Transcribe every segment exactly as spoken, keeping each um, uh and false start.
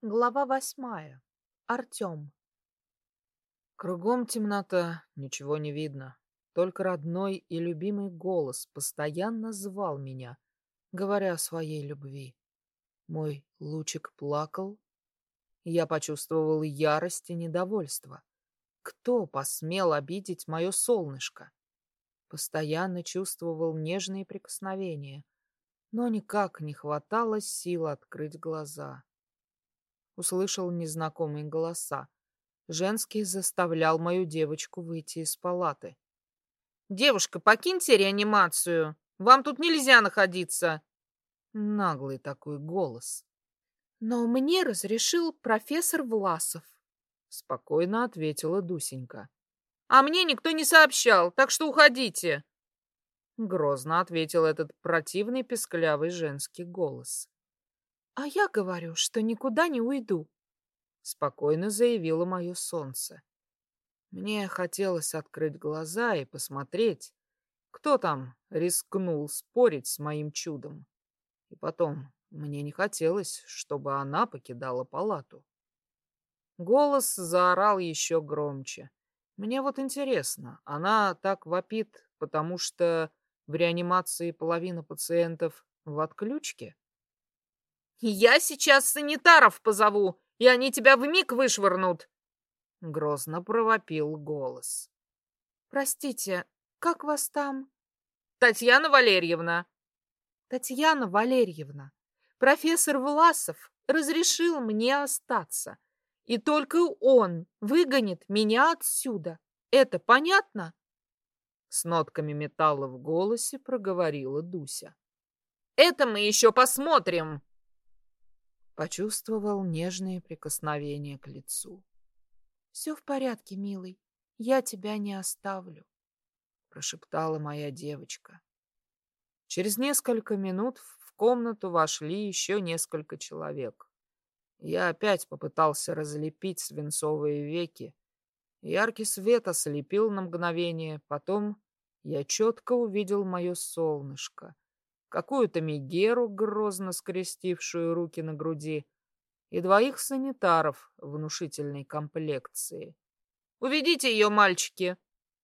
Глава восьмая. Артем. Кругом темнота, ничего не видно. Только родной и любимый голос постоянно звал меня, говоря о своей любви. Мой лучик плакал. Я почувствовал ярость и недовольство. Кто посмел обидеть мое солнышко? Постоянно чувствовал нежные прикосновения, но никак не хватало сил открыть глаза. Услышал незнакомые голоса. Женский заставлял мою девочку выйти из палаты. «Девушка, покиньте реанимацию! Вам тут нельзя находиться!» Наглый такой голос. Но мне разрешил профессор Власов. Спокойно ответила Дусенька. «А мне никто не сообщал, так что уходите!» Грозно ответил этот противный песклявый женский голос. А я говорю, что никуда не уйду. Спокойно заявило мое солнце. Мне хотелось открыть глаза и посмотреть, кто там рискнул спорить с моим чудом. И потом, мне не хотелось, чтобы она покидала палату. Голос заорал еще громче. Мне вот интересно, она так вопит, потому что в реанимации половина пациентов в отключке? «Я сейчас санитаров позову, и они тебя вмиг вышвырнут!» Грозно провопил голос. Простите, как вас там? «Татьяна Валерьевна!» Татьяна Валерьевна. Профессор Власов разрешил мне остаться. И только он выгонит меня отсюда. Это понятно? С нотками металла в голосе проговорила Дуся. «Это мы еще посмотрим!» Почувствовал нежные прикосновения к лицу. Все в порядке, милый. Я тебя не оставлю, прошептала моя девочка. Через несколько минут в комнату вошли еще несколько человек. Я опять попытался разлепить свинцовые веки. Яркий свет ослепил на мгновение, потом я четко увидел мое солнышко, какую-то Мегеру, грозно скрестившую руки на груди, и двоих санитаров внушительной комплекции. «Уведите ее, мальчики!»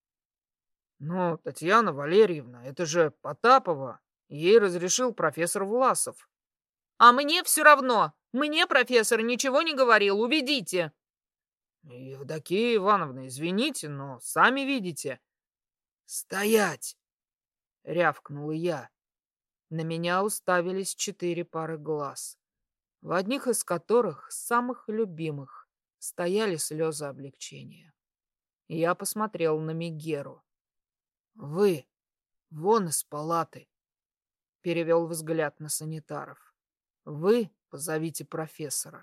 «Но, Татьяна Валерьевна, это же Потапова. Ей разрешил профессор Власов». «А мне все равно! Мне профессор ничего не говорил! Уведите!» «Евдокия Ивановна, извините, но сами видите». «Стоять!» — рявкнул я. На меня уставились четыре пары глаз, в одних из которых, самых любимых, стояли слезы облегчения. Я посмотрел на Мегеру. «Вы вон из палаты!» — перевел взгляд на санитаров. «Вы позовите профессора».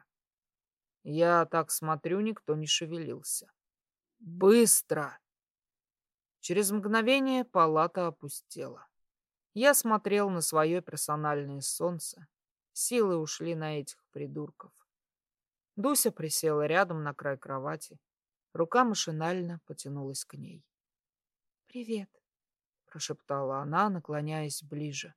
Я так смотрю, никто не шевелился. «Быстро!» Через мгновение палата опустела. Я смотрел на свое персональное солнце. Силы ушли на этих придурков. Дуся присела рядом на край кровати. Рука машинально потянулась к ней. «Привет», — прошептала она, наклоняясь ближе.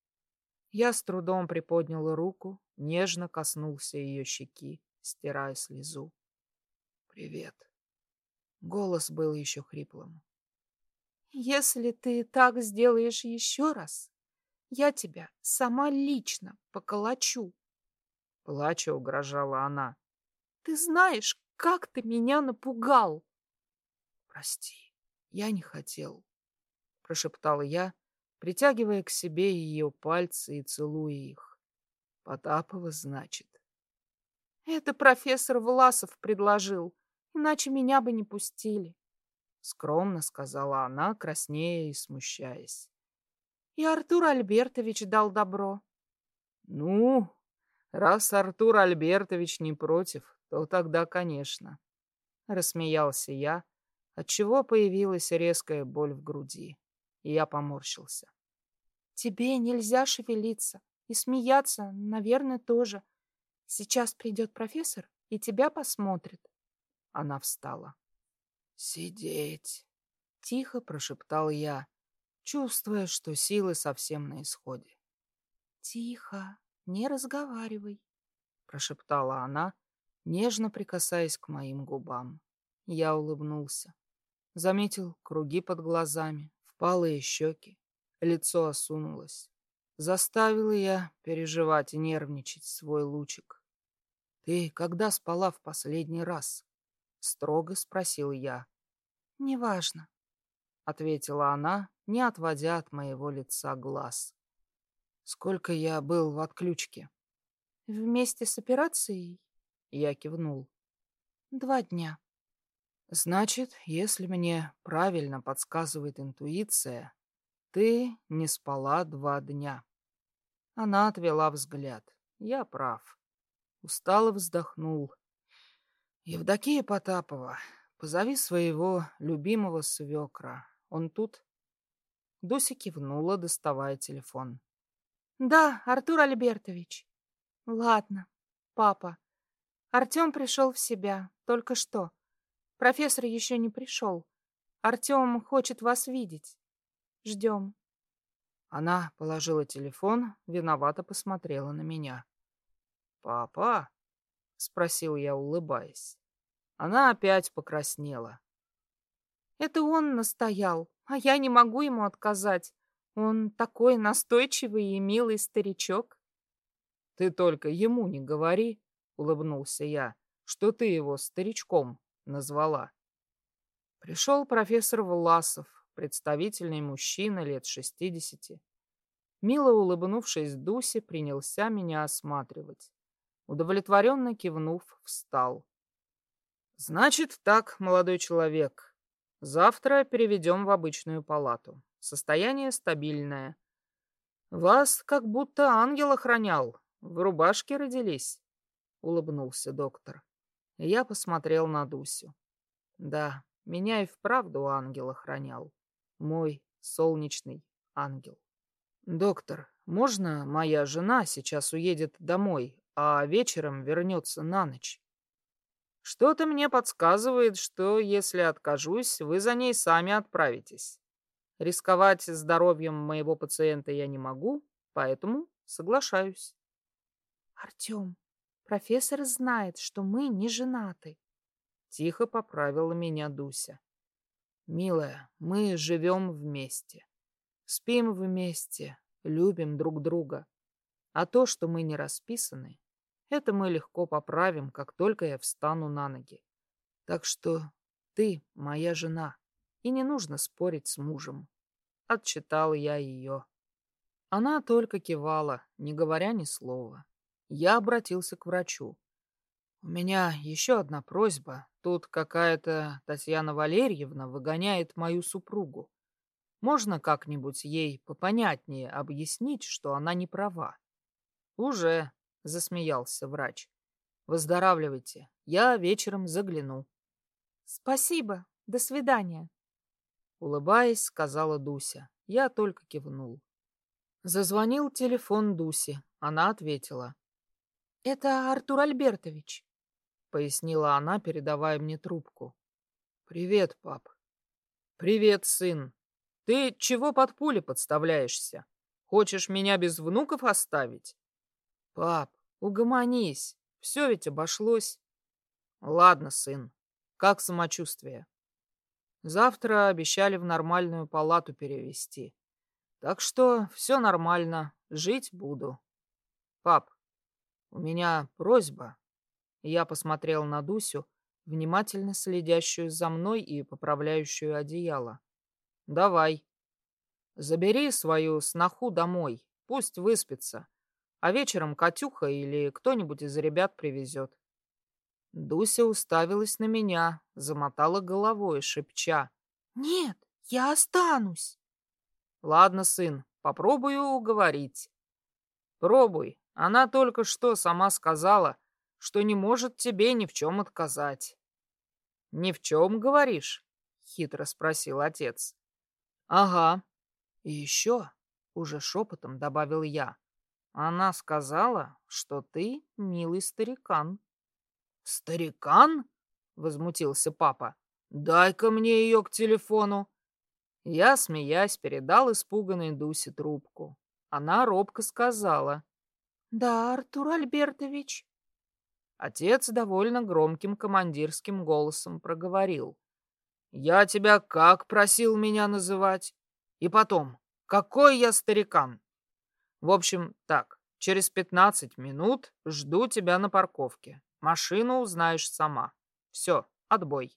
Я с трудом приподнял руку, нежно коснулся ее щеки, стирая слезу. «Привет». Голос был еще хриплым. «Если ты так сделаешь еще раз, я тебя сама лично поколочу», — плача угрожала она. «Ты знаешь, как ты меня напугал!» «Прости, я не хотел», — прошептал я, притягивая к себе ее пальцы и целуя их. «Потапова, значит». «Это профессор Власов предложил, иначе меня бы не пустили», — скромно сказала она, краснея и смущаясь. «И Артур Альбертович дал добро». «Ну, раз Артур Альбертович не против, то тогда, конечно», — рассмеялся я, отчего появилась резкая боль в груди, и я поморщился. «Тебе нельзя шевелиться, и смеяться, наверное, тоже. Сейчас придет профессор и тебя посмотрит». Она встала. «Сидеть», — тихо прошептал я, чувствуя, что силы совсем на исходе. «Тихо, не разговаривай», — прошептала она, нежно прикасаясь к моим губам. Я улыбнулся. Заметил круги под глазами, впалые щеки, лицо осунулось. Заставила я переживать и нервничать свой лучик. «Ты когда спала в последний раз?» — строго спросил я. «Неважно», — ответила она, не отводя от моего лица глаз. «Сколько я был в отключке?» «Вместе с операцией?» Я кивнул. «Два дня». «Значит, если мне правильно подсказывает интуиция, ты не спала два дня». Она отвела взгляд. Я прав. Устало вздохнул. «Евдокия Потапова, позови своего любимого свекра. Он тут?» Дуся кивнула, доставая телефон. «Да, Артур Альбертович». «Ладно, папа. Артем пришел в себя. Только что. Профессор еще не пришел. Артем хочет вас видеть. Ждем». Она положила телефон, виновато посмотрела на меня. «Папа?» — спросил я, улыбаясь. Она опять покраснела. «Это он настоял, а я не могу ему отказать. Он такой настойчивый и милый старичок». «Ты только ему не говори», — улыбнулся я, — «что ты его старичком назвала». Пришел профессор Власов, представительный мужчина лет шестидесяти. Мило улыбнувшись Дусе, принялся меня осматривать. Удовлетворенно кивнув, встал. «Значит так, молодой человек, завтра переведем в обычную палату. Состояние стабильное. Вас как будто ангел охранял. В рубашке родились», — улыбнулся доктор. Я посмотрел на Дусю. Да, меня и вправду ангел охранял. Мой солнечный ангел. «Доктор, можно моя жена сейчас уедет домой, а вечером вернется на ночь?» «Что-то мне подсказывает, что если откажусь, вы за ней сами отправитесь. Рисковать здоровьем моего пациента я не могу, поэтому соглашаюсь». «Артем, профессор знает, что мы не женаты». Тихо поправила меня Дуся. «Милая, мы живем вместе. Спим вместе, любим друг друга. А то, что мы не расписаны, это мы легко поправим, как только я встану на ноги. Так что ты моя жена, и не нужно спорить с мужем». Отчитал я ее. Она только кивала, не говоря ни слова. Я обратился к врачу. «У меня еще одна просьба. Тут какая-то Татьяна Валерьевна выгоняет мою супругу. Можно как-нибудь ей попонятнее объяснить, что она не права?» «Уже», — засмеялся врач. «Выздоравливайте. Я вечером загляну». «Спасибо. До свидания». Улыбаясь, сказала Дуся. Я только кивнул. Зазвонил телефон Дуси. Она ответила. «Это Артур Альбертович», — пояснила она, передавая мне трубку. «Привет, пап». «Привет, сын. Ты чего под пули подставляешься? Хочешь меня без внуков оставить?» «Пап, угомонись. Все ведь обошлось». «Ладно, сын. Как самочувствие?» «Завтра обещали в нормальную палату перевести. Так что все нормально. Жить буду». «Пап, у меня просьба». Я посмотрел на Дусю, внимательно следящую за мной и поправляющую одеяло. «Давай. Забери свою сноху домой. Пусть выспится. А вечером Катюха или кто-нибудь из ребят привезет». Дуся уставилась на меня, замотала головой, шепча. «Нет, я останусь». «Ладно, сын, попробую уговорить». «Пробуй. Она только что сама сказала, что не может тебе ни в чем отказать». «Ни в чем, говоришь?» — хитро спросил отец. «Ага. И еще», — уже шепотом добавил я, «она сказала, что ты милый старикан». «Старикан?» — возмутился папа. «Дай-ка мне ее к телефону». Я, смеясь, передал испуганной Дусе трубку. Она робко сказала. «Да, Артур Альбертович». Отец довольно громким командирским голосом проговорил. «Я тебя как просил меня называть? И потом, какой я старикан? В общем, так, через пятнадцать минут жду тебя на парковке. Машину узнаешь сама. Все, отбой».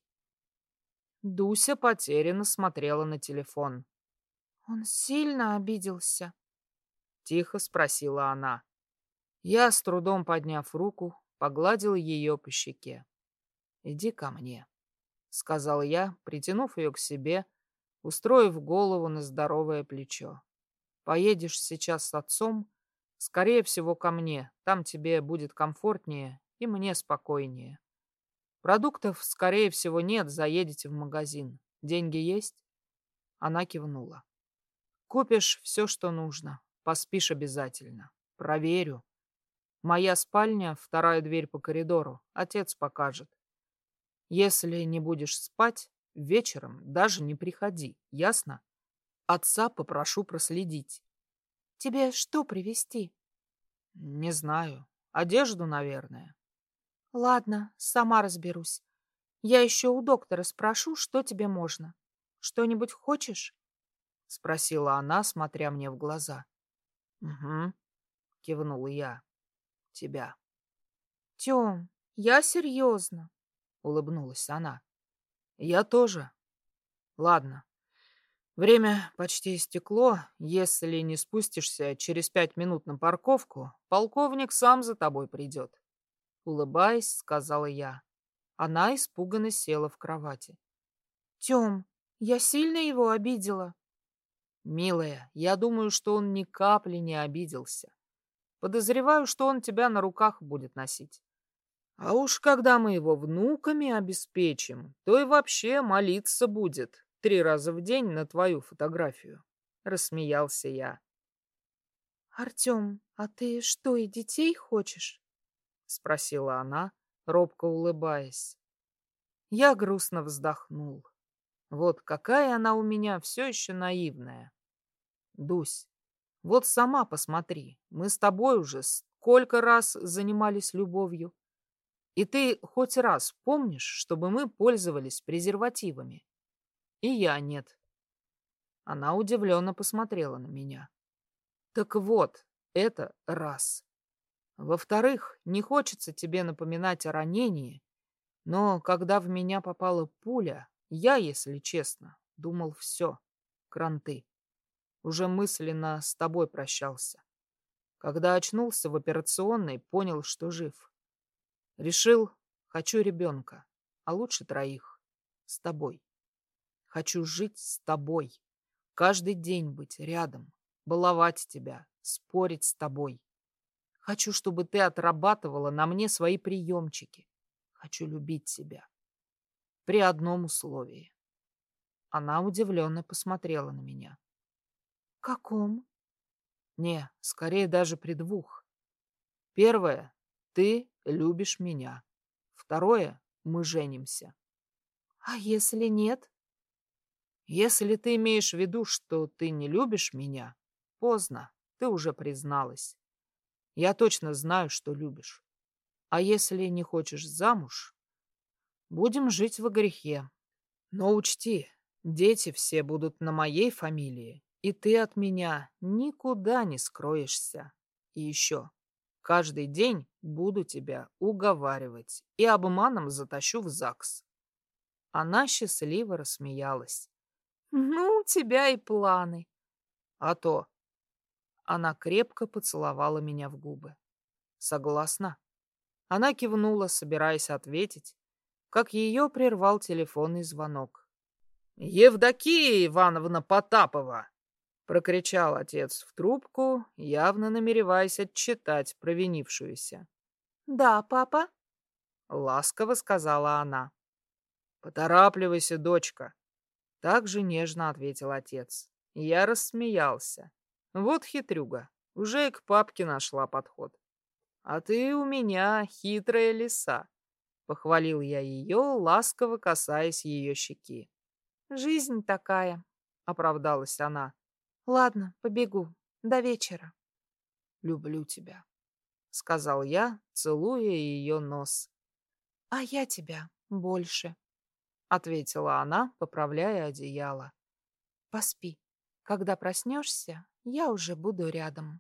Дуся потерянно смотрела на телефон. Он сильно обиделся? Тихо спросила она. Я, с трудом подняв руку, погладил ее по щеке. «Иди ко мне», — сказал я, притянув ее к себе, устроив голову на здоровое плечо. «Поедешь сейчас с отцом, скорее всего, ко мне. Там тебе будет комфортнее и мне спокойнее. Продуктов, скорее всего, нет, заедете в магазин. Деньги есть?» Она кивнула. «Купишь все, что нужно. Поспишь обязательно. Проверю. Моя спальня, вторая дверь по коридору. Отец покажет. Если не будешь спать, вечером даже не приходи, ясно? Отца попрошу проследить». Тебе что привезти? «Не знаю. Одежду, наверное». Ладно, сама разберусь. Я еще у доктора спрошу, что тебе можно. Что-нибудь хочешь? Спросила она, смотря мне в глаза. «Угу», — кивнул я. «Тебя». Тем, я серьезно. Улыбнулась она. «Я тоже. Ладно. Время почти истекло. Если не спустишься через пять минут на парковку, полковник сам за тобой придет». Улыбаясь, сказала я. Она испуганно села в кровати. Тем, я сильно его обидела. «Милая, я думаю, что он ни капли не обиделся. Подозреваю, что он тебя на руках будет носить. А уж когда мы его внуками обеспечим, то и вообще молиться будет три раза в день на твою фотографию», — рассмеялся я. Артем, а ты что, и детей хочешь? — спросила она, робко улыбаясь. Я грустно вздохнул. Вот какая она у меня все еще наивная. Дусь, вот сама посмотри, мы с тобой уже сколько раз занимались любовью. И ты хоть раз помнишь, чтобы мы пользовались презервативами? И я нет. Она удивленно посмотрела на меня. Так вот, это раз. Во-вторых, не хочется тебе напоминать о ранении, но когда в меня попала пуля, я, если честно, думал все, кранты. Уже мысленно с тобой прощался. Когда очнулся в операционной, понял, что жив. Решил, хочу ребенка, а лучше троих, с тобой. Хочу жить с тобой, каждый день быть рядом, баловать тебя, спорить с тобой. Хочу, чтобы ты отрабатывала на мне свои приемчики. Хочу любить тебя. При одном условии. Она удивленно посмотрела на меня. Каком? Не, скорее даже при двух. Первое, ты любишь меня. Второе, мы женимся. А если нет? Если ты имеешь в виду, что ты не любишь меня, поздно, ты уже призналась. Я точно знаю, что любишь. А если не хочешь замуж, будем жить во грехе. Но учти, дети все будут на моей фамилии, и ты от меня никуда не скроешься. И еще, каждый день буду тебя уговаривать и обманом затащу в ЗАГС. Она счастливо рассмеялась. Ну, у тебя и планы. А то. Она крепко поцеловала меня в губы. Согласна? Она кивнула, собираясь ответить, как ее прервал телефонный звонок. «Евдокия Ивановна Потапова!» — прокричал отец в трубку, явно намереваясь отчитать провинившуюся. Да, папа? — ласково сказала она. «Поторапливайся, дочка!» — так же нежно ответил отец. Я рассмеялся. Вот хитрюга, уже и к папке нашла подход. «А ты у меня хитрая лиса», — похвалил я ее, ласково касаясь ее щеки. Жизнь такая, — оправдалась она. Ладно, побегу. До вечера. «Люблю тебя», сказал я, целуя ее нос. «А я тебя больше», — ответила она, поправляя одеяло. «Поспи. Когда проснешься, я уже буду рядом».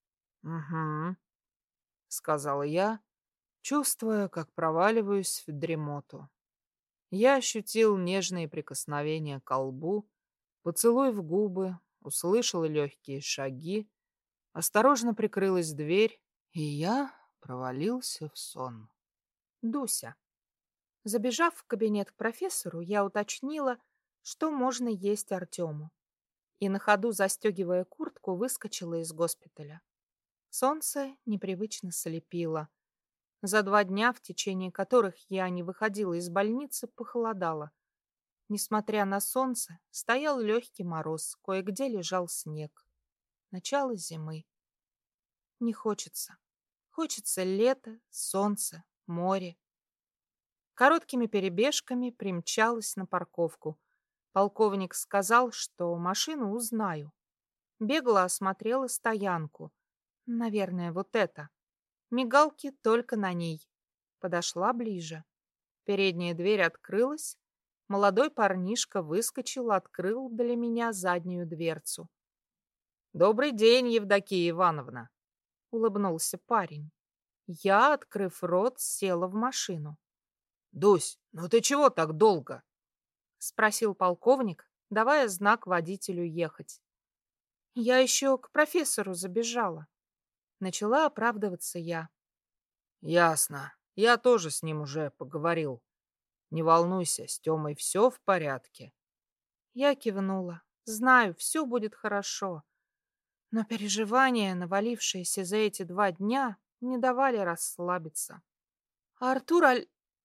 «Угу», — сказала я, чувствуя, как проваливаюсь в дремоту. Я ощутил нежные прикосновения к лбу, поцелуй в губы, услышал легкие шаги, осторожно прикрылась дверь, и я провалился в сон. Дуся. Забежав в кабинет к профессору, я уточнила, что можно есть Артему. И на ходу, застегивая куртку, выскочила из госпиталя. Солнце непривычно слепило. За два дня, в течение которых я не выходила из больницы, похолодало. Несмотря на солнце, стоял легкий мороз, кое-где лежал снег. Начало зимы. Не хочется. Хочется лето, солнце, море. Короткими перебежками примчалась на парковку. Полковник сказал, что машину узнаю. Бегло осмотрела стоянку. Наверное, вот это. Мигалки только на ней. Подошла ближе. Передняя дверь открылась. Молодой парнишка выскочил, открыл для меня заднюю дверцу. «Добрый день, Евдокия Ивановна!» — улыбнулся парень. Я, открыв рот, села в машину. «Дусь, ну ты чего так долго?» — спросил полковник, давая знак водителю ехать. Я еще к профессору забежала. Начала оправдываться я. «Ясно. Я тоже с ним уже поговорил. Не волнуйся, с Тёмой все в порядке». Я кивнула. Знаю, все будет хорошо. Но переживания, навалившиеся за эти два дня, не давали расслабиться. А Артур Аль...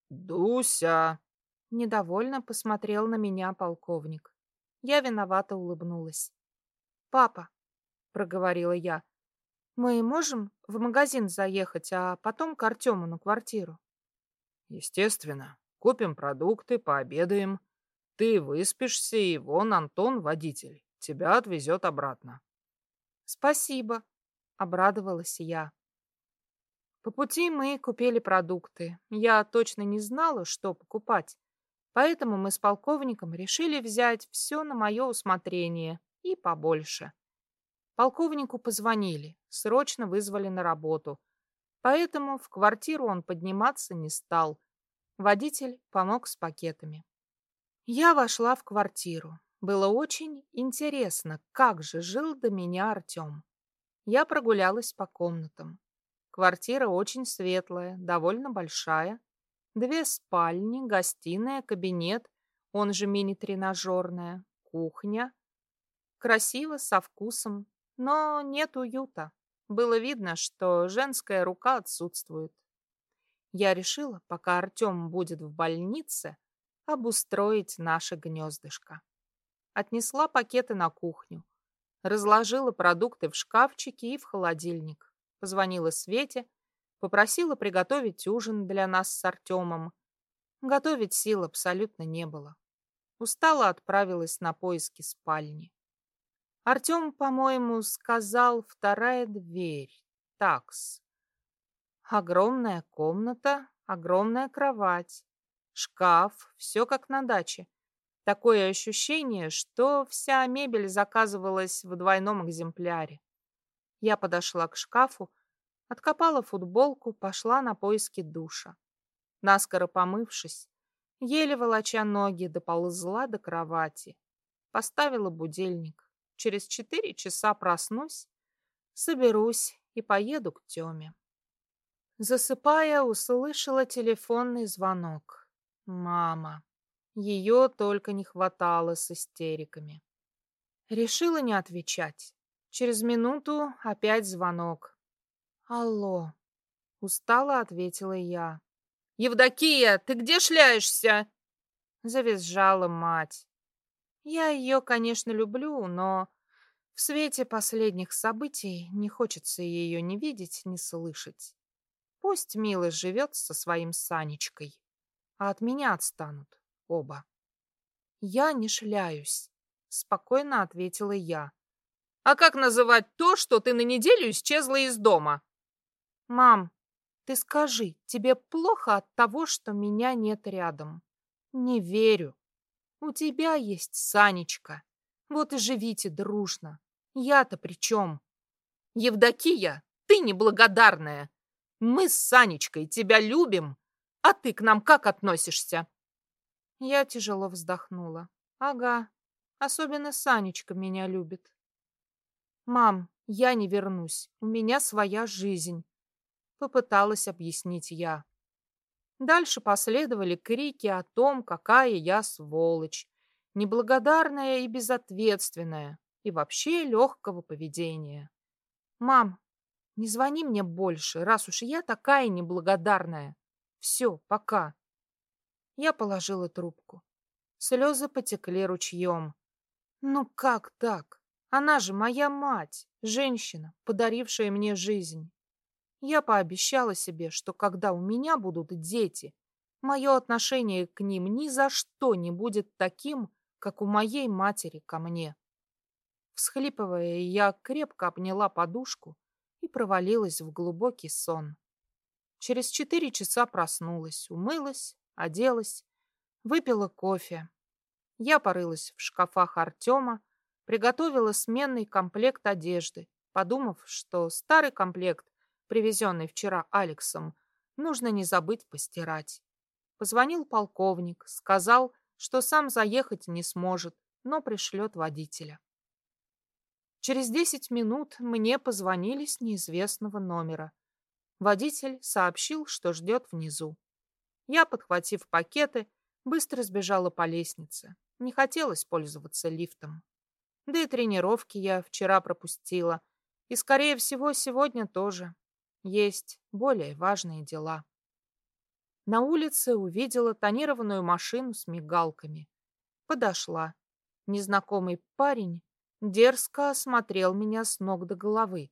«Дуся!» Недовольно посмотрел на меня полковник. Я виновато улыбнулась. «Папа», — проговорила я, — «мы можем в магазин заехать, а потом к Артему на квартиру?» «Естественно. Купим продукты, пообедаем. Ты выспишься, и вон Антон, водитель, тебя отвезет обратно». «Спасибо», — обрадовалась я. По пути мы купили продукты. Я точно не знала, что покупать, поэтому мы с полковником решили взять все на мое усмотрение и побольше. Полковнику позвонили, срочно вызвали на работу, поэтому в квартиру он подниматься не стал. Водитель помог с пакетами. Я вошла в квартиру. Было очень интересно, как же жил до меня Артем. Я прогулялась по комнатам. Квартира очень светлая, довольно большая. Две спальни, гостиная, кабинет, он же мини-тренажерная, кухня. Красиво, со вкусом, но нет уюта. Было видно, что женская рука отсутствует. Я решила, пока Артем будет в больнице, обустроить наше гнездышко. Отнесла пакеты на кухню. Разложила продукты в шкафчике и в холодильник. Позвонила Свете, попросила приготовить ужин для нас с Артемом. Готовить сил абсолютно не было. Устала, отправилась на поиски спальни. Артем, по-моему, сказал «вторая дверь». Такс. Огромная комната, огромная кровать, шкаф, все как на даче. Такое ощущение, что вся мебель заказывалась в двойном экземпляре. Я подошла к шкафу, откопала футболку, пошла на поиски душа. Наскоро помывшись, еле волоча ноги, доползла до кровати. Поставила будильник. Через четыре часа проснусь, соберусь и поеду к Тёме. Засыпая, услышала телефонный звонок. Мама. Ее только не хватало с истериками. Решила не отвечать. Через минуту опять звонок. «Алло», — устало ответила я. «Евдокия, ты где шляешься?» — завизжала мать. Я ее, конечно, люблю, но в свете последних событий не хочется ее ни видеть, ни слышать. Пусть Мила живет со своим Санечкой, а от меня отстанут оба. «Я не шляюсь», — спокойно ответила я. «А как называть то, что ты на неделю исчезла из дома?» Мам, ты скажи, тебе плохо от того, что меня нет рядом? Не верю. У тебя есть Санечка. Вот и живите дружно. Я-то при чем? Евдокия, ты неблагодарная. Мы с Санечкой тебя любим, а ты к нам как относишься? Я тяжело вздохнула. Ага, особенно Санечка меня любит. Мам, я не вернусь. У меня своя жизнь. Попыталась объяснить я. Дальше последовали крики о том, какая я сволочь, неблагодарная и безответственная, и вообще легкого поведения. Мам, не звони мне больше, раз уж я такая неблагодарная. Все, пока. Я положила трубку. Слезы потекли ручьем. Ну как так? Она же моя мать, женщина, подарившая мне жизнь. Я пообещала себе, что когда у меня будут дети, мое отношение к ним ни за что не будет таким, как у моей матери ко мне. Всхлипывая, я крепко обняла подушку и провалилась в глубокий сон. Через четыре часа проснулась, умылась, оделась, выпила кофе. Я порылась в шкафах Артема, приготовила сменный комплект одежды, подумав, что старый комплект, привезенный вчера Алексом, нужно не забыть постирать. Позвонил полковник, сказал, что сам заехать не сможет, но пришлет водителя. Через десять минут мне позвонили с неизвестного номера. Водитель сообщил, что ждет внизу. Я, подхватив пакеты, быстро сбежала по лестнице. Не хотелось пользоваться лифтом. Да и тренировки я вчера пропустила. И, скорее всего, сегодня тоже. Есть более важные дела. На улице увидела тонированную машину с мигалками. Подошла. Незнакомый парень дерзко осмотрел меня с ног до головы.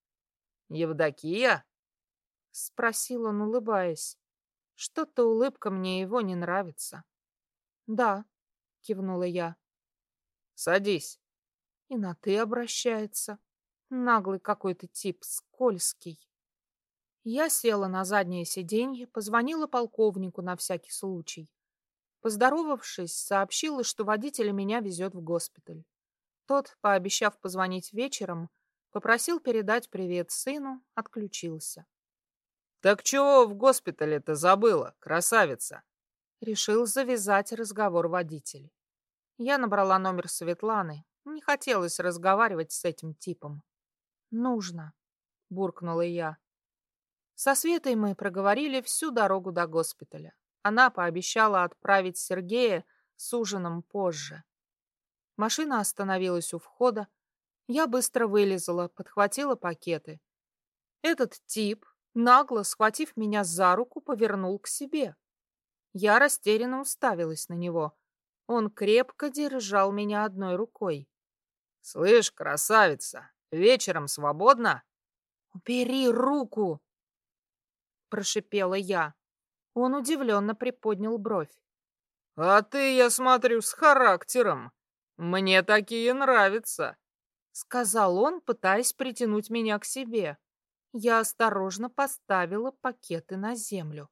«Евдокия?» — спросил он, улыбаясь. Что-то улыбка мне его не нравится. «Да», — кивнула я. «Садись». И на «ты» обращается. Наглый какой-то тип, скользкий. Я села на заднее сиденье, позвонила полковнику на всякий случай. Поздоровавшись, сообщила, что водитель меня везет в госпиталь. Тот, пообещав позвонить вечером, попросил передать привет сыну, отключился. «Так чего в госпитале-то забыла, красавица?» Решил завязать разговор водитель. Я набрала номер Светланы. Не хотелось разговаривать с этим типом. «Нужно», — буркнула я. Со Светой мы проговорили всю дорогу до госпиталя. Она пообещала отправить Сергея с ужином позже. Машина остановилась у входа. Я быстро вылезла, подхватила пакеты. Этот тип, нагло схватив меня за руку, повернул к себе. Я растерянно уставилась на него. Он крепко держал меня одной рукой. «Слышь, красавица, вечером свободна?» «Убери руку!» — прошипела я. Он удивленно приподнял бровь. «А ты, я смотрю, с характером. Мне такие нравятся», — сказал он, пытаясь притянуть меня к себе. Я осторожно поставила пакеты на землю.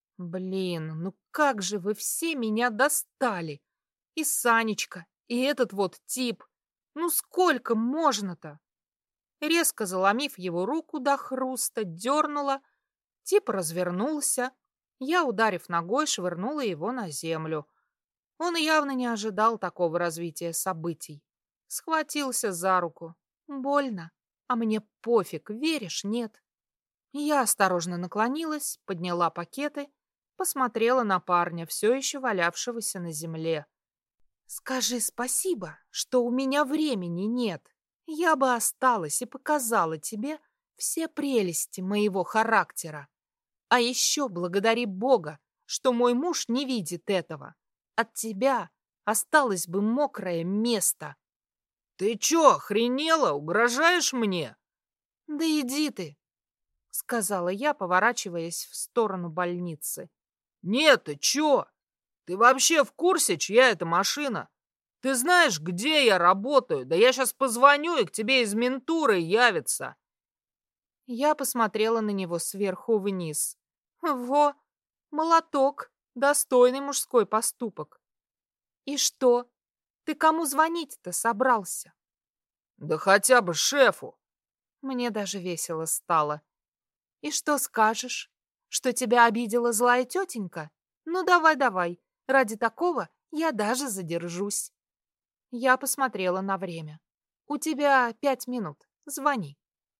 «Блин, ну как же вы все меня достали! И Санечка, и этот вот тип! Ну сколько можно-то?» Резко заломив его руку до хруста, дернула. Тип развернулся. Я, ударив ногой, швырнула его на землю. Он явно не ожидал такого развития событий. Схватился за руку. Больно. А мне пофиг, веришь, нет? Я осторожно наклонилась, подняла пакеты, посмотрела на парня, все еще валявшегося на земле. «Скажи спасибо, что у меня времени нет. Я бы осталась и показала тебе все прелести моего характера. А еще благодари Бога, что мой муж не видит этого. От тебя осталось бы мокрое место». «Ты че, охренела? Угрожаешь мне?» «Да иди ты», — сказала я, поворачиваясь в сторону больницы. «Нет, ты че? Ты вообще в курсе, чья это машина? Ты знаешь, где я работаю? Да я сейчас позвоню, и к тебе из ментуры явится». Я посмотрела на него сверху вниз. Во, молоток, достойный мужской поступок. И что? Ты кому звонить-то собрался? Да хотя бы шефу. Мне даже весело стало. И что скажешь? Что тебя обидела злая тетенька? Ну давай, давай, ради такого я даже задержусь. Я посмотрела на время. У тебя пять минут, звони.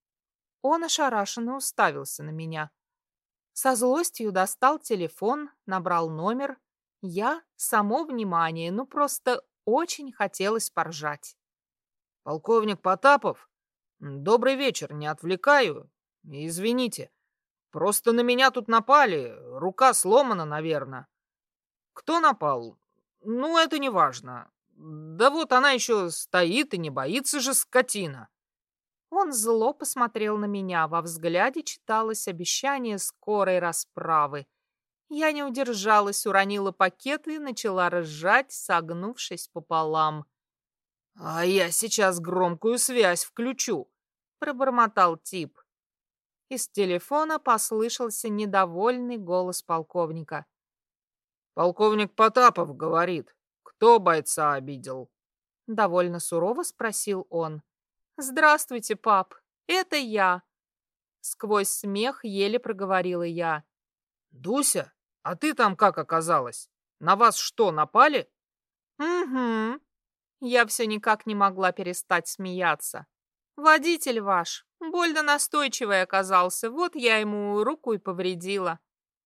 Он ошарашенно уставился на меня. Со злостью достал телефон, набрал номер. Я само внимание, ну просто очень хотелось поржать. Полковник Потапов, добрый вечер, не отвлекаю. Извините, просто на меня тут напали, рука сломана, наверное. Кто напал? Ну, это не важно. Да вот она еще стоит и не боится же, скотина. Он зло посмотрел на меня, во взгляде читалось обещание скорой расправы. Я не удержалась, уронила пакет и начала ржать, согнувшись пополам. «А я сейчас громкую связь включу», — пробормотал тип. Из телефона послышался недовольный голос полковника. «Полковник Потапов говорит, кто бойца обидел?» Довольно сурово спросил он. «Здравствуйте, пап, это я!» Сквозь смех еле проговорила я. «Дуся, а ты там как оказалась? На вас что, напали?» «Угу». Я все никак не могла перестать смеяться. «Водитель ваш больно настойчивый оказался, вот я ему руку и повредила».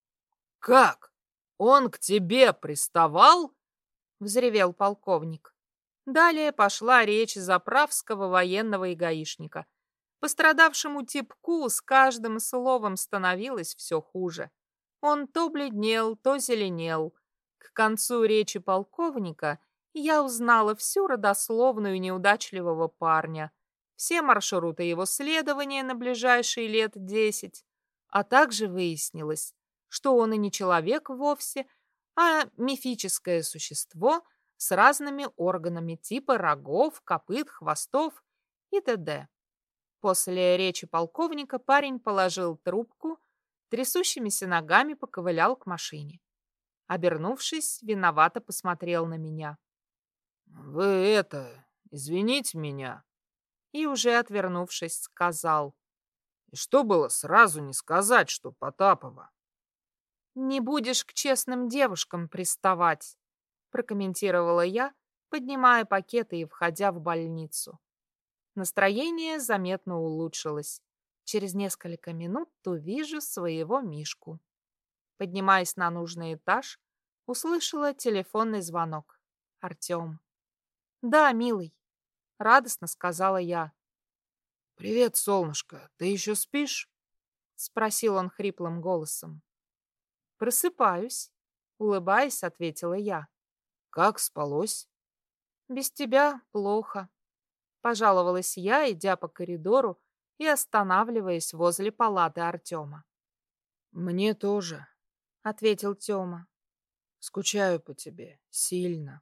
«Как? Он к тебе приставал?» — взревел полковник. Далее пошла речь заправского военного и гаишника. Пострадавшему типку с каждым словом становилось все хуже. Он то бледнел, то зеленел. К концу речи полковника я узнала всю родословную неудачливого парня, все маршруты его следования на ближайшие лет десять, а также выяснилось, что он и не человек вовсе, а мифическое существо с разными органами типа рогов, копыт, хвостов и т.д. После речи полковника парень положил трубку, трясущимися ногами поковылял к машине. Обернувшись, виновато посмотрел на меня. «Вы это, извините меня». И уже отвернувшись, сказал. «И что было сразу не сказать, что Потапова?» «Не будешь к честным девушкам приставать», прокомментировала я, поднимая пакеты и входя в больницу. Настроение заметно улучшилось. Через несколько минут увижу своего Мишку. Поднимаясь на нужный этаж, услышала телефонный звонок. Артем. «Да, милый», — радостно сказала я. «Привет, солнышко, ты еще спишь?» — спросил он хриплым голосом. «Просыпаюсь», — улыбаясь, ответила я. «Как спалось?» «Без тебя плохо», — пожаловалась я, идя по коридору и останавливаясь возле палаты Артема. «Мне тоже», — ответил Тёма. «Скучаю по тебе. Сильно».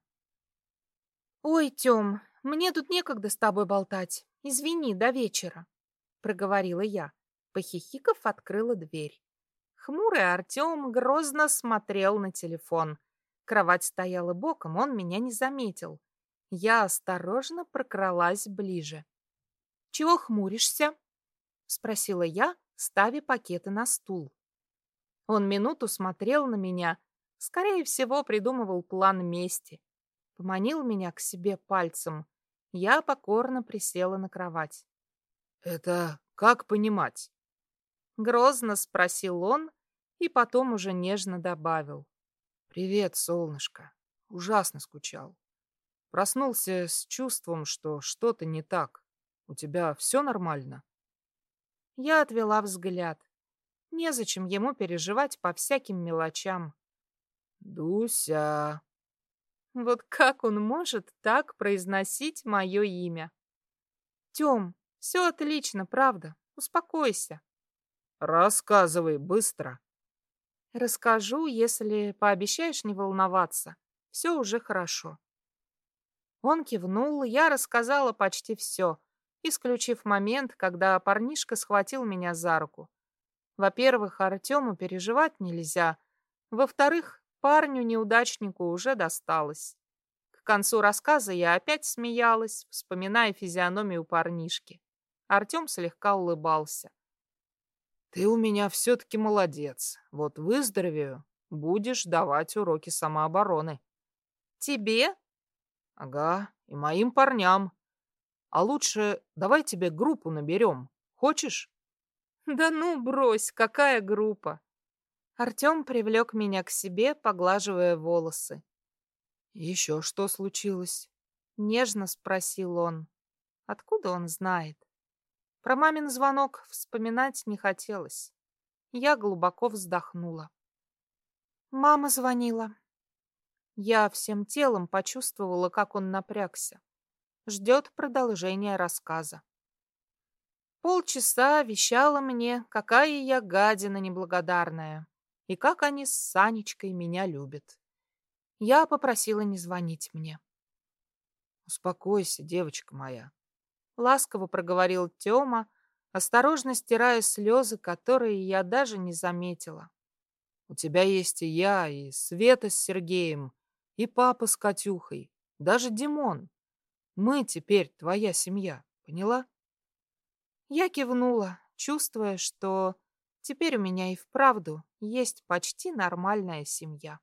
«Ой, Тём, мне тут некогда с тобой болтать. Извини, до вечера», — проговорила я. Похихиков, открыла дверь. Хмурый Артем грозно смотрел на телефон. Кровать стояла боком, он меня не заметил. Я осторожно прокралась ближе. «Чего хмуришься?» — спросила я, ставя пакеты на стул. Он минуту смотрел на меня, скорее всего, придумывал план мести. Поманил меня к себе пальцем. Я покорно присела на кровать. «Это как понимать?» Грозно спросил он и потом уже нежно добавил. «Привет, солнышко. Ужасно скучал. Проснулся с чувством, что что-то не так. У тебя все нормально?» Я отвела взгляд. Незачем ему переживать по всяким мелочам. «Дуся...» Вот как он может так произносить мое имя? Тём, все отлично, правда. Успокойся. «Рассказывай быстро». Расскажу, если пообещаешь не волноваться. Все уже хорошо. Он кивнул, я рассказала почти все. исключив момент, когда парнишка схватил меня за руку. Во-первых, Артему переживать нельзя. Во-вторых, парню-неудачнику уже досталось. К концу рассказа я опять смеялась, вспоминая физиономию парнишки. Артем слегка улыбался. Ты у меня все-таки молодец. Вот выздоровею, будешь давать уроки самообороны. Тебе? Ага, и моим парням. А лучше давай тебе группу наберем. Хочешь? Да ну, брось, какая группа? Артем привлек меня к себе, поглаживая волосы. Еще что случилось? Нежно спросил он. Откуда он знает? Про мамин звонок вспоминать не хотелось. Я глубоко вздохнула. Мама звонила. Я всем телом почувствовала, как он напрягся. Ждет продолжения рассказа. Полчаса вещала мне, какая я гадина неблагодарная, и как они с Санечкой меня любят. Я попросила не звонить мне. Успокойся, девочка моя. Ласково проговорил Тёма, осторожно стирая слезы, которые я даже не заметила. У тебя есть и я, и Света с Сергеем, и папа с Катюхой, даже Димон. Мы теперь твоя семья, поняла? Я кивнула, чувствуя, что теперь у меня и вправду есть почти нормальная семья.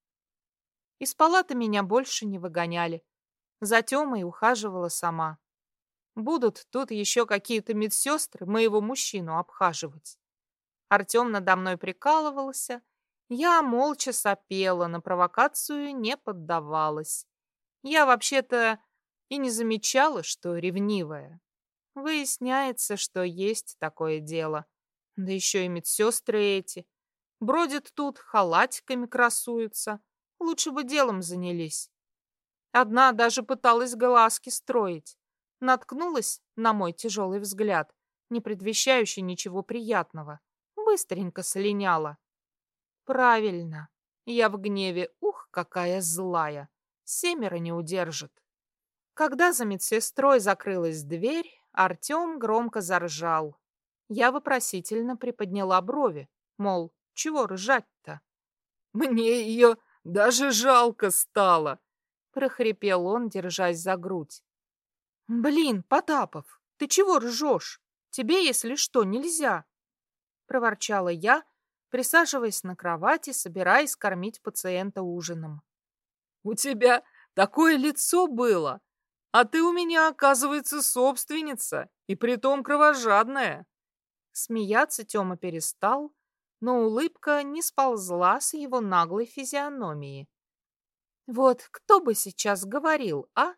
Из палаты меня больше не выгоняли. За Тёмой ухаживала сама. Будут тут еще какие-то медсестры моего мужчину обхаживать. Артем надо мной прикалывался. Я молча сопела, на провокацию не поддавалась. Я вообще-то и не замечала, что ревнивая. Выясняется, что есть такое дело. Да еще и медсестры эти. Бродят тут, халатиками красуются. Лучше бы делом занялись. Одна даже пыталась глазки строить. Наткнулась на мой тяжелый взгляд, не предвещающий ничего приятного. Быстренько слиняла. Правильно. Я в гневе, ух, какая злая. Семеро не удержит. Когда за медсестрой закрылась дверь, Артем громко заржал. Я вопросительно приподняла брови, мол, чего ржать-то? Мне ее даже жалко стало, прохрипел он, держась за грудь. Блин, Потапов, ты чего ржешь? Тебе, если что, нельзя, проворчала я, присаживаясь на кровати, собираясь кормить пациента ужином. У тебя такое лицо было, а ты у меня, оказывается, собственница, и притом кровожадная. Смеяться Тёма перестал, но улыбка не сползла с его наглой физиономии. Вот кто бы сейчас говорил, а?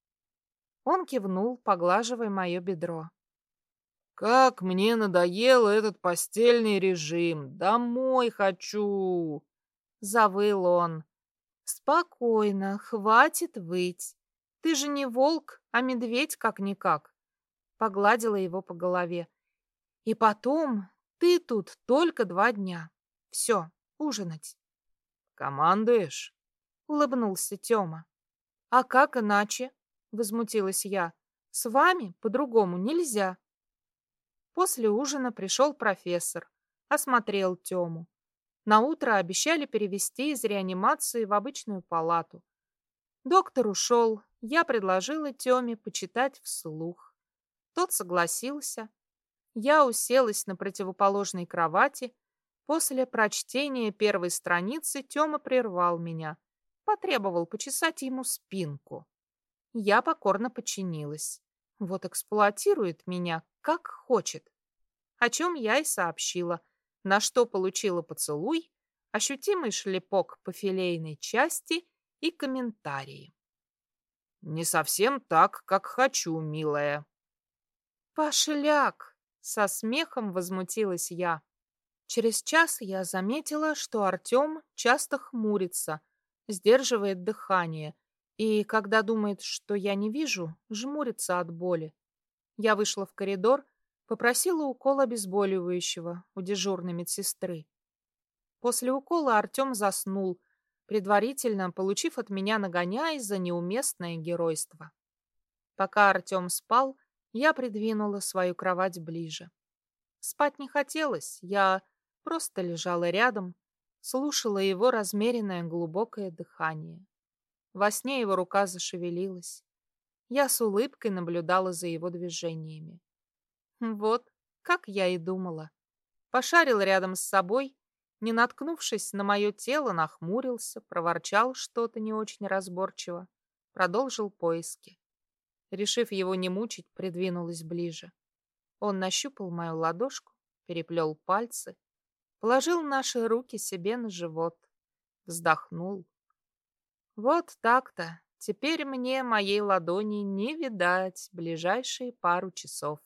Он кивнул, поглаживая мое бедро. Как мне надоел этот постельный режим. Домой хочу. Завыл он. Спокойно, хватит выть. Ты же не волк, а медведь как-никак. Погладила его по голове. И потом, ты тут только два дня. Все, ужинать. Командуешь? Улыбнулся Тёма. А как иначе? Возмутилась я. С вами по-другому нельзя. После ужина пришел профессор, осмотрел Тему. Наутро обещали перевести из реанимации в обычную палату. Доктор ушел, я предложила Теме почитать вслух. Тот согласился. Я уселась на противоположной кровати. После прочтения первой страницы Тема прервал меня, потребовал почесать ему спинку. Я покорно подчинилась. Вот эксплуатирует меня, как хочет. О чем я и сообщила, на что получила поцелуй, ощутимый шлепок по филейной части и комментарии. Не совсем так, как хочу, милая. Пошляк! Со смехом возмутилась я. Через час я заметила, что Артем часто хмурится, сдерживает дыхание, и, когда думает, что я не вижу, жмурится от боли. Я вышла в коридор, попросила укол обезболивающего у дежурной медсестры. После укола Артем заснул, предварительно получив от меня нагоняй за неуместное геройство. Пока Артем спал, Я придвинула свою кровать ближе. Спать не хотелось, я просто лежала рядом, слушала его размеренное глубокое дыхание. Во сне его рука зашевелилась. Я с улыбкой наблюдала за его движениями. Вот, как я и думала. Пошарил рядом с собой, не наткнувшись на мое тело, нахмурился, проворчал что-то не очень разборчиво, продолжил поиски. Решив его не мучить, придвинулась ближе. Он нащупал мою ладошку, переплел пальцы, положил наши руки себе на живот, вздохнул. Вот так-то. Теперь мне моей ладони не видать ближайшие пару часов.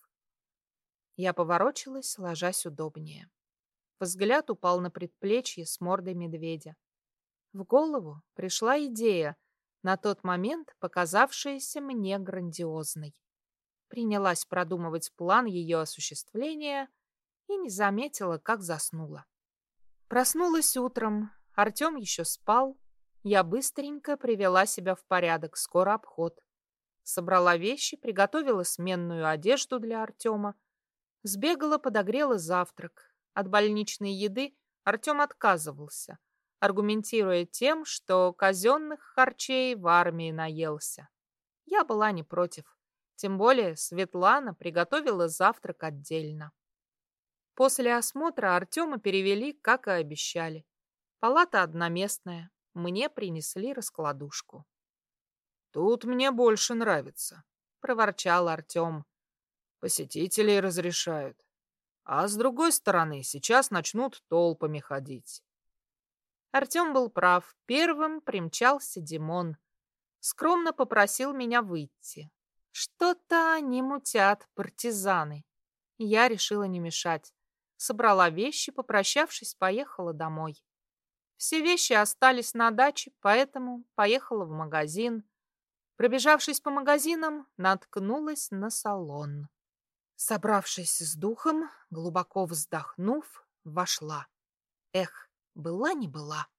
Я поворочилась, ложась удобнее. Взгляд упал на предплечье с мордой медведя. В голову пришла идея, на тот момент показавшаяся мне грандиозной. Принялась продумывать план ее осуществления и не заметила, как заснула. Проснулась утром, Артем еще спал. Я быстренько привела себя в порядок, скоро обход. Собрала вещи, приготовила сменную одежду для Артема, сбегала, подогрела завтрак. От больничной еды Артем отказывался, аргументируя тем, что казенных харчей в армии наелся. Я была не против, тем более Светлана приготовила завтрак отдельно. После осмотра Артема перевели, как и обещали. Палата одноместная. Мне принесли раскладушку. «Тут мне больше нравится», — проворчал Артем. «Посетителей разрешают. А с другой стороны, сейчас начнут толпами ходить». Артем был прав. Первым примчался Димон. Скромно попросил меня выйти. Что-то они мутят, партизаны. Я решила не мешать. Собрала вещи, попрощавшись, поехала домой. Все вещи остались на даче, поэтому поехала в магазин. Пробежавшись по магазинам, наткнулась на салон. Собравшись с духом, глубоко вздохнув, вошла. Эх, была не была.